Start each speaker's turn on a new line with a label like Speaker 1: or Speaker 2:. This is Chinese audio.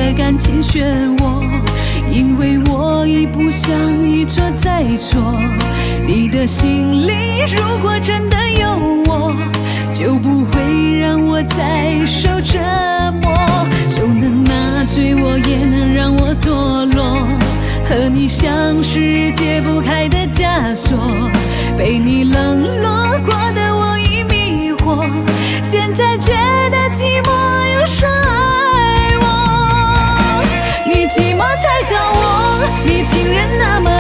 Speaker 1: 的感情漩涡，因为我已不想一错再错。你的心里如果真的有我，就不会让我再受折磨，就能麻醉我，也能让我堕落，和你像是解不开的枷锁，被你冷落过的我已迷惑，现在觉得寂寞又说爱我。你寂寞才找我，你情人那么